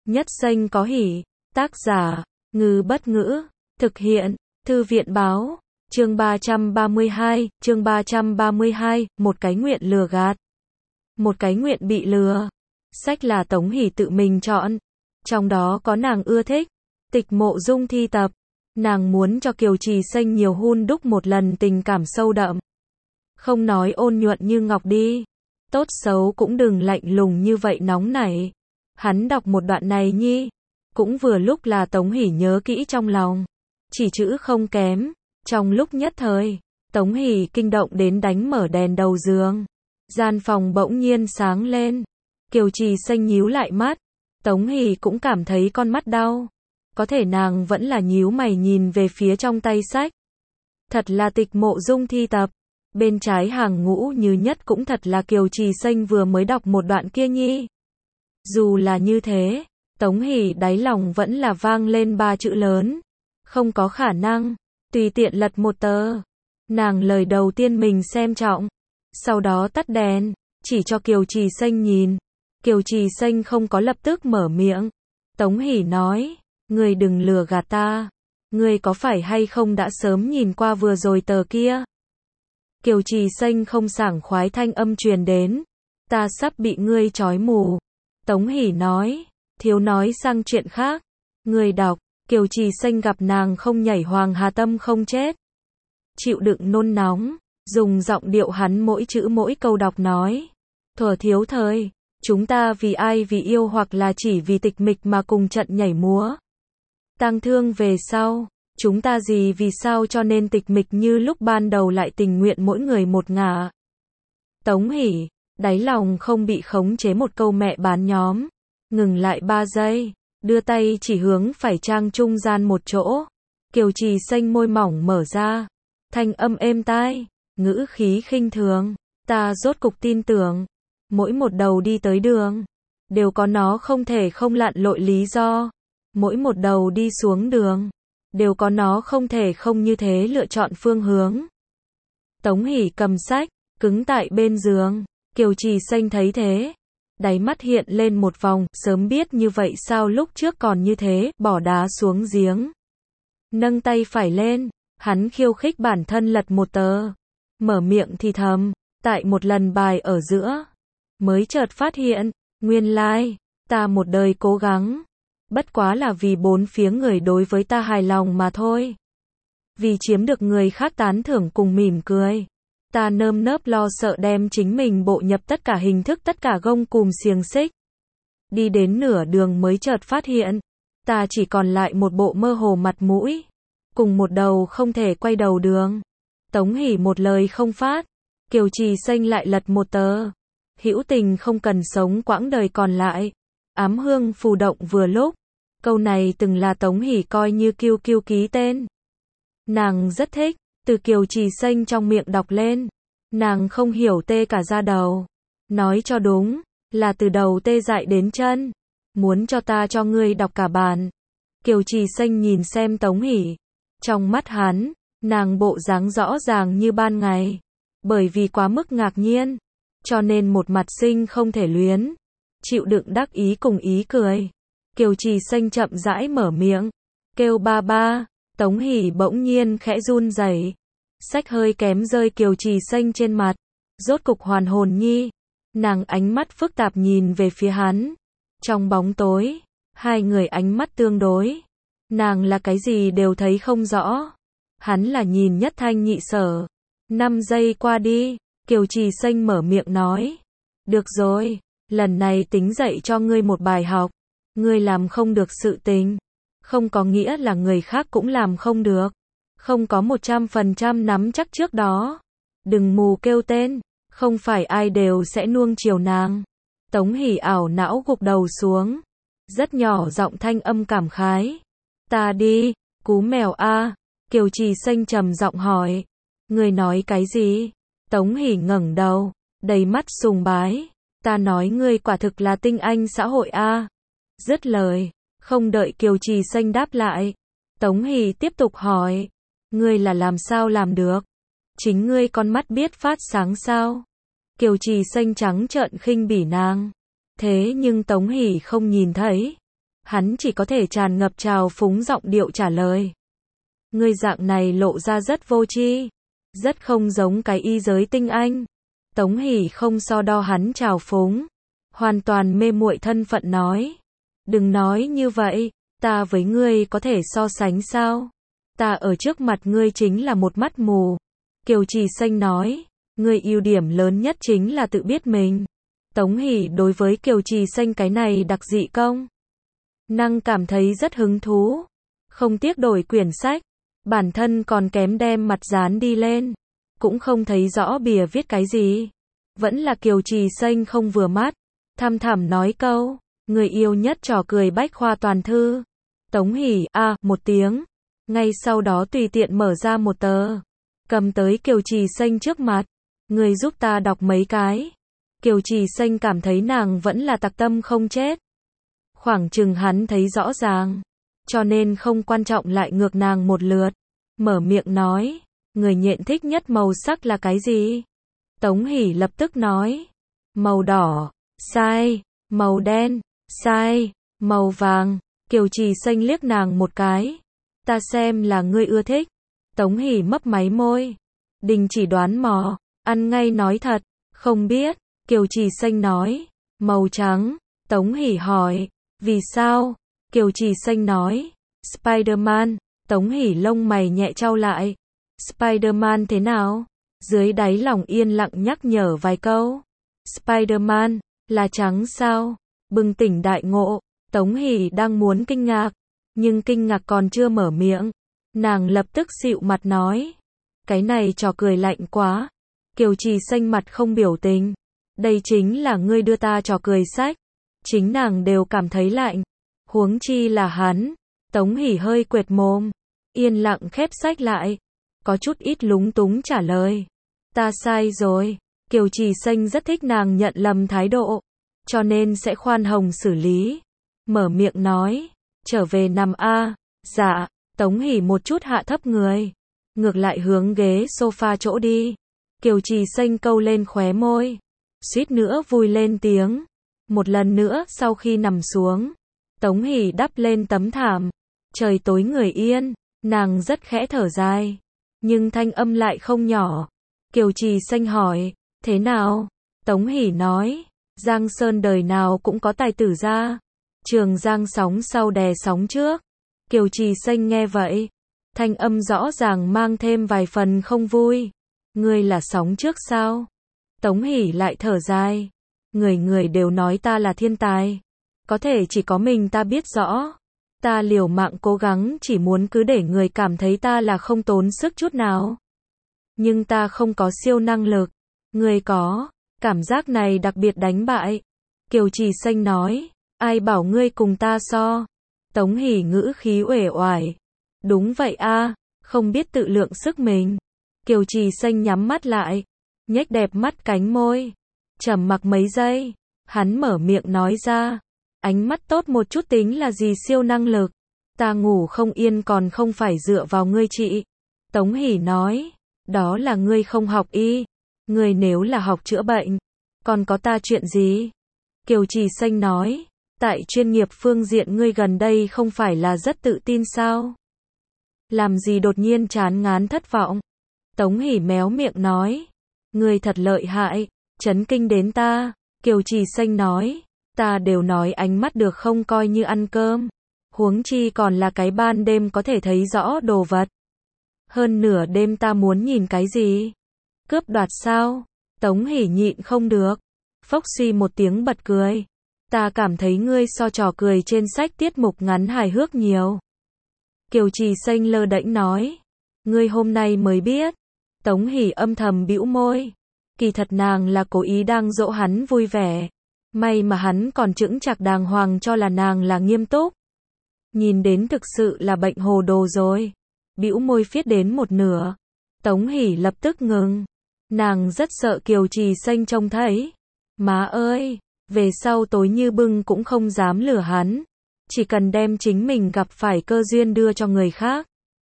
Nhất xanh có hỉ. Tác giả, Ngư Bất Ngữ. Thực hiện, Thư viện Báo. Chương 332, một cái nguyện lừa gạt. Một cái nguyện bị lừa. Sách là Tống Hỷ tự mình chọn. Trong đó có nàng ưa thích. Tịch Mộ Dung thi tập. Nàng muốn cho Kiều Trì Xanh nhiều hun đúc một lần tình cảm sâu đậm. Không nói ôn nhuận như ngọc đi. Tốt xấu cũng đừng lạnh lùng như vậy nóng nảy. Hắn đọc một đoạn này nhi. Cũng vừa lúc là Tống Hỷ nhớ kỹ trong lòng. Chỉ chữ không kém. Trong lúc nhất thời, Tống Hỷ kinh động đến đánh mở đèn đầu giường. Gian phòng bỗng nhiên sáng lên. Kiều Trì Xanh nhíu lại mắt. Tống Hỷ cũng cảm thấy con mắt đau. Có thể nàng vẫn là nhíu mày nhìn về phía trong tay sách. Thật là Tịch Mộ Dung thi tập. Bên trái hàng ngũ như nhất cũng thật là Kiều Trì Xanh vừa mới đọc một đoạn kia nhi. Dù là như thế, Tống Hỷ đáy lòng vẫn là vang lên ba chữ lớn. Không có khả năng. Tùy tiện lật một tờ. Nàng lời đầu tiên mình xem trọng. Sau đó tắt đèn. Chỉ cho Kiều Trì Xanh nhìn. Kiều Trì Xanh không có lập tức mở miệng. Tống Hỷ nói. Ngươi đừng lừa gạt ta. Ngươi có phải hay không đã sớm nhìn qua vừa rồi tờ kia? Kiều Trì Xanh không sảng khoái thanh âm truyền đến. Ta sắp bị ngươi trói mù. Tống Hỷ nói. Thiếu nói sang chuyện khác. Ngươi đọc. Kiều Trì Xanh gặp nàng không nhảy Hoàng Hà Tâm không chết. Chịu đựng nôn nóng. Dùng giọng điệu hắn mỗi chữ mỗi câu đọc nói. Thuở thiếu thời. Chúng ta vì ai vì yêu hoặc là chỉ vì tịch mịch mà cùng trận nhảy múa. Tang thương về sau. Chúng ta gì vì sao cho nên tịch mịch như lúc ban đầu lại tình nguyện mỗi người một ngả. Tống Hỷ, đáy lòng không bị khống chế một câu mẹ bán nhóm. Ngừng lại 3 giây, đưa tay chỉ hướng phải trang trung gian một chỗ. Kiều Trì Xanh môi mỏng mở ra. Thanh âm êm tai, ngữ khí khinh thường. Ta rốt cục tin tưởng. Mỗi một đầu đi tới đường, đều có nó không thể không lặn lội lý do. Mỗi một đầu đi xuống đường, đều có nó không thể không như thế lựa chọn phương hướng. Tống Hỷ cầm sách, cứng tại bên giường. Kiều Trì Xanh thấy thế. Đáy mắt hiện lên một vòng, sớm biết như vậy sao lúc trước còn như thế, bỏ đá xuống giếng. Nâng tay phải lên, hắn khiêu khích bản thân lật một tờ. Mở miệng thì thầm, tại một lần bài ở giữa. Mới chợt phát hiện, nguyên lai, ta một đời cố gắng. Bất quá là vì bốn phía người đối với ta hài lòng mà thôi. Vì chiếm được người khác tán thưởng cùng mỉm cười. Ta nơm nớp lo sợ đem chính mình bộ nhập tất cả hình thức tất cả gông cùm xiềng xích. Đi đến nửa đường mới chợt phát hiện. Ta chỉ còn lại một bộ mơ hồ mặt mũi. Cùng một đầu không thể quay đầu đường. Tống Hỷ một lời không phát. Kiều Trì Xanh lại lật một tờ. Hữu tình không cần sống quãng đời còn lại. Ám hương phù động vừa lúc. Câu này từng là Tống Hỷ coi như kiêu kiêu ký tên. Nàng rất thích. Từ Kiều Trì Xanh trong miệng đọc lên. Nàng không hiểu tê cả da đầu. Nói cho đúng. Là từ đầu tê dại đến chân. Muốn cho ta cho ngươi đọc cả bản. Kiều Trì Xanh nhìn xem Tống Hỷ. Trong mắt hắn. Nàng bộ dáng rõ ràng như ban ngày. Bởi vì quá mức ngạc nhiên. Cho nên một mặt sinh không thể luyến. Chịu đựng đắc ý cùng ý cười. Kiều Trì Xanh chậm rãi mở miệng. Kêu ba ba. Tống Hỷ bỗng nhiên khẽ run rẩy. Sách hơi kém rơi Kiều Trì Xanh trên mặt. Rốt cục hoàn hồn nhi. Nàng ánh mắt phức tạp nhìn về phía hắn. Trong bóng tối. Hai người ánh mắt tương đối. Nàng là cái gì đều thấy không rõ. Hắn là nhìn nhất thanh nhị sở. 5 giây qua đi. Kiều Trì Xanh mở miệng nói. Được rồi. Lần này tính dạy cho ngươi một bài học. Ngươi làm không được sự tình. Không có nghĩa là người khác cũng làm không được. Không có 100% nắm chắc trước đó. Đừng mù kêu tên. Không phải ai đều sẽ nuông chiều nàng. Tống Hỷ ảo não gục đầu xuống. Rất nhỏ giọng thanh âm cảm khái. Ta đi. Cú mèo a. Kiều Trì Xanh trầm giọng hỏi. Ngươi nói cái gì? Tống Hỷ ngẩng đầu. Đầy mắt sùng bái. Ta nói ngươi quả thực là tinh anh xã hội a. Dứt lời. Không đợi Kiều Trì Xanh đáp lại. Tống Hỷ tiếp tục hỏi. Ngươi là làm sao làm được? Chính ngươi con mắt biết phát sáng sao? Kiều Trì Xanh trắng trợn khinh bỉ nàng. Thế nhưng Tống Hỷ không nhìn thấy. Hắn chỉ có thể tràn ngập trào phúng giọng điệu trả lời. Ngươi dạng này lộ ra rất vô tri, rất không giống cái y giới tinh anh. Tống Hỷ không so đo hắn trào phúng, hoàn toàn mê muội thân phận nói. Đừng nói như vậy, ta với ngươi có thể so sánh sao? Ta ở trước mặt ngươi chính là một mắt mù. Kiều Trì Xanh nói, ngươi ưu điểm lớn nhất chính là tự biết mình. Tống Hỷ đối với Kiều Trì Xanh cái này đặc dị công năng cảm thấy rất hứng thú, không tiếc đổi quyển sách, bản thân còn kém đem mặt dán đi lên, cũng không thấy rõ bìa viết cái gì. Vẫn là Kiều Trì Xanh không vừa mắt, thăm thẳm nói câu, người yêu nhất trò cười bách khoa toàn thư. Tống Hỷ một tiếng, ngay sau đó tùy tiện mở ra một tờ, cầm tới Kiều Trì Xanh trước mặt, người giúp ta đọc mấy cái. Kiều Trì Xanh cảm thấy nàng vẫn là tặc tâm không chết. Khoảng chừng hắn thấy rõ ràng, cho nên không quan trọng lại ngược nàng một lượt. Mở miệng nói, người nhện thích nhất màu sắc là cái gì? Tống Hỷ lập tức nói, màu đỏ, sai, màu đen, sai, màu vàng. Kiều Trì Xanh liếc nàng một cái, ta xem là ngươi ưa thích. Tống Hỷ mấp máy môi, đình chỉ đoán mò, ăn ngay nói thật, không biết. Kiều Trì Xanh nói, màu trắng. Tống Hỷ hỏi, vì sao? Kiều Trì Xanh nói, Spider-Man. Tống Hỷ lông mày nhẹ chau lại, Spider-Man thế nào? Dưới đáy lòng yên lặng nhắc nhở vài câu. Spider-Man, là trắng sao? Bừng tỉnh đại ngộ, Tống Hỷ đang muốn kinh ngạc, nhưng kinh ngạc còn chưa mở miệng, nàng lập tức xịu mặt nói, cái này trò cười lạnh quá. Kiều Trì Xanh mặt không biểu tình, đây chính là ngươi đưa ta trò cười sách, chính nàng đều cảm thấy lạnh, huống chi là hắn. Tống Hỷ hơi quệt mồm, yên lặng khép sách lại, có chút ít lúng túng trả lời, ta sai rồi. Kiều Trì Xanh rất thích nàng nhận lầm thái độ, cho nên sẽ khoan hồng xử lý. Mở miệng nói, trở về nằm a. Dạ. Tống Hỷ một chút hạ thấp người, ngược lại hướng ghế sofa chỗ đi. Kiều Trì Xanh câu lên khóe môi, suýt nữa vui lên tiếng. Một lần nữa sau khi nằm xuống, Tống Hỷ đắp lên tấm thảm. Trời tối người yên, nàng rất khẽ thở dài, nhưng thanh âm lại không nhỏ. Kiều Trì Xanh hỏi, thế nào? Tống Hỷ nói, Giang Sơn đời nào cũng có tài tử ra, Trường Giang sóng sau đè sóng trước. Kiều Trì Xanh nghe vậy, thanh âm rõ ràng mang thêm vài phần không vui. Ngươi là sóng trước sao? Tống Hỷ lại thở dài, người người đều nói ta là thiên tài, có thể chỉ có mình ta biết rõ. Ta liều mạng cố gắng chỉ muốn cứ để người cảm thấy ta là không tốn sức chút nào. Nhưng ta không có siêu năng lực, ngươi có. Cảm giác này đặc biệt đánh bại. Kiều Trì Xanh nói, ai bảo ngươi cùng ta so? Tống Hỷ ngữ khí uể oải, đúng vậy a, không biết tự lượng sức mình. Kiều Trì Xanh nhắm mắt lại, nhếch đẹp mắt cánh môi, trầm mặc mấy giây, hắn mở miệng nói ra, ánh mắt tốt một chút tính là gì siêu năng lực? Ta ngủ không yên còn không phải dựa vào ngươi chị. Tống Hỷ nói, đó là ngươi không học y, ngươi nếu là học chữa bệnh, còn có ta chuyện gì? Kiều Trì Xanh nói, tại chuyên nghiệp phương diện ngươi gần đây không phải là rất tự tin sao? Làm gì đột nhiên chán ngán thất vọng? Tống Hỷ méo miệng nói, ngươi thật lợi hại, chấn kinh đến ta. Kiều Trì Xanh nói, ta đều nói ánh mắt được không coi như ăn cơm, huống chi còn là cái ban đêm có thể thấy rõ đồ vật. Hơn nửa đêm ta muốn nhìn cái gì? Cướp đoạt sao? Tống Hỷ nhịn không được, phốc suy một tiếng bật cười. Ta cảm thấy ngươi so trò cười trên sách tiết mục ngắn hài hước nhiều. Kiều Trì Xanh lơ đễnh nói, ngươi hôm nay mới biết. Tống Hỷ âm thầm bĩu môi, kỳ thật nàng là cố ý đang dỗ hắn vui vẻ. May mà hắn còn chững chạc đàng hoàng cho là nàng là nghiêm túc. Nhìn đến thực sự là bệnh hồ đồ rồi. Bĩu môi viết đến một nửa, Tống Hỷ lập tức ngừng. Nàng rất sợ Kiều Trì Xanh trông thấy. Má ơi, về sau tối như bưng cũng không dám lừa hắn. Chỉ cần đem chính mình gặp phải cơ duyên đưa cho người khác,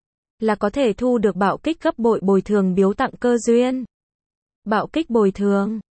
là có thể thu được bạo kích gấp bội bồi thường biếu tặng cơ duyên. Bạo kích bồi thường.